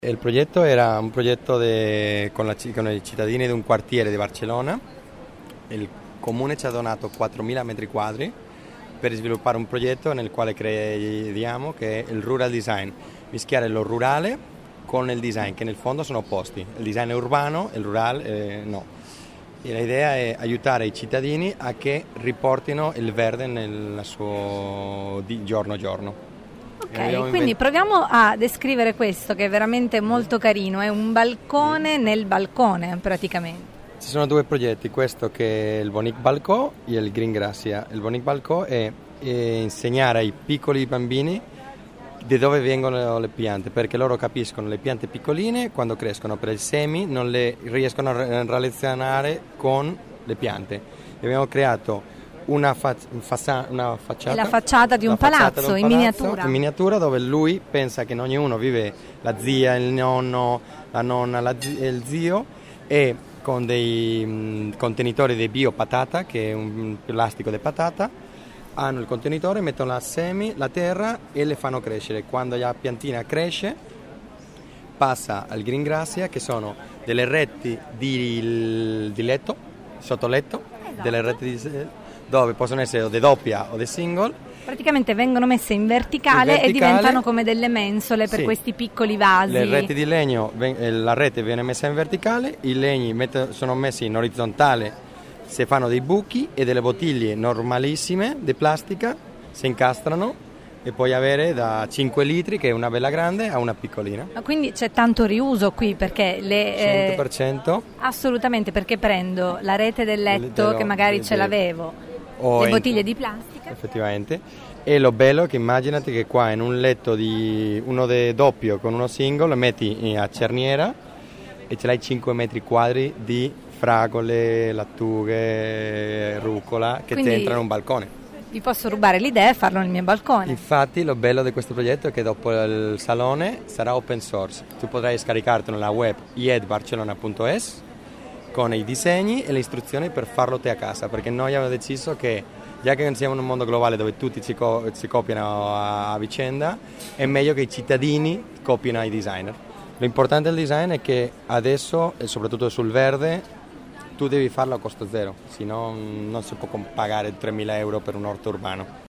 Il progetto era un progetto con i cittadini di un quartiere di Barcellona. Il comune ci ha donato 4.000 metri quadri per sviluppare un progetto nel quale crediamo che è il rural design, mischiare lo rurale con il design, che nel fondo sono opposti. Il design è urbano, il rurale no. E l'idea è aiutare i cittadini a che riportino il verde nel suo giorno a giorno. Ok, quindi proviamo a descrivere questo che è veramente molto carino, è un balcone nel balcone praticamente. Ci sono due progetti, questo che è il Bonic Balcó e il Green Gracia. Il Bonic Balcó è insegnare ai piccoli bambini di dove vengono le piante, perché loro capiscono le piante piccoline quando crescono, per i semi non le riescono a relazionare con le piante. Abbiamo creato una facciata. È la facciata di un palazzo in miniatura. In miniatura, dove lui pensa che in ognuno vive la zia, il nonno, la nonna, il zio, e con dei contenitori di biopatata, che è un plastico di patata, hanno il contenitore, mettono la semi, la terra e le fanno crescere. Quando la piantina cresce passa al Green Gracia, che sono delle reti di letto, sotto letto, esatto. Delle reti dove possono essere o di doppia o di single. Praticamente vengono messe in verticale e diventano come delle mensole per questi piccoli vasi. Le reti di legno, la rete viene messa in verticale, i legni sono messi in orizzontale, si fanno dei buchi e delle bottiglie normalissime di plastica si incastrano e puoi avere da 5 litri, che è una bella grande, a una piccolina. Quindi c'è tanto riuso qui, perché 100%. Assolutamente, perché prendo la rete del letto che magari ce l'avevo, le bottiglie di plastica. Effettivamente. E lo bello è che immaginati che qua in un letto uno di doppio con uno single metti a cerniera e ce l'hai 5 metri quadri di fragole, lattughe, rucola che ti entrano in un balcone. Vi posso rubare l'idea e farlo nel mio balcone. Infatti lo bello di questo progetto è che dopo il salone sarà open source. Tu potrai scaricartelo nella web iedbarcelona.es con i disegni e le istruzioni per farlo te a casa, perché noi abbiamo deciso che, già che siamo in un mondo globale dove tutti si copiano a vicenda, è meglio che i cittadini copino ai designer. L'importante del design è che adesso, e soprattutto sul verde, tu devi farlo a costo zero, se no non si può pagare 3.000 euro per un orto urbano.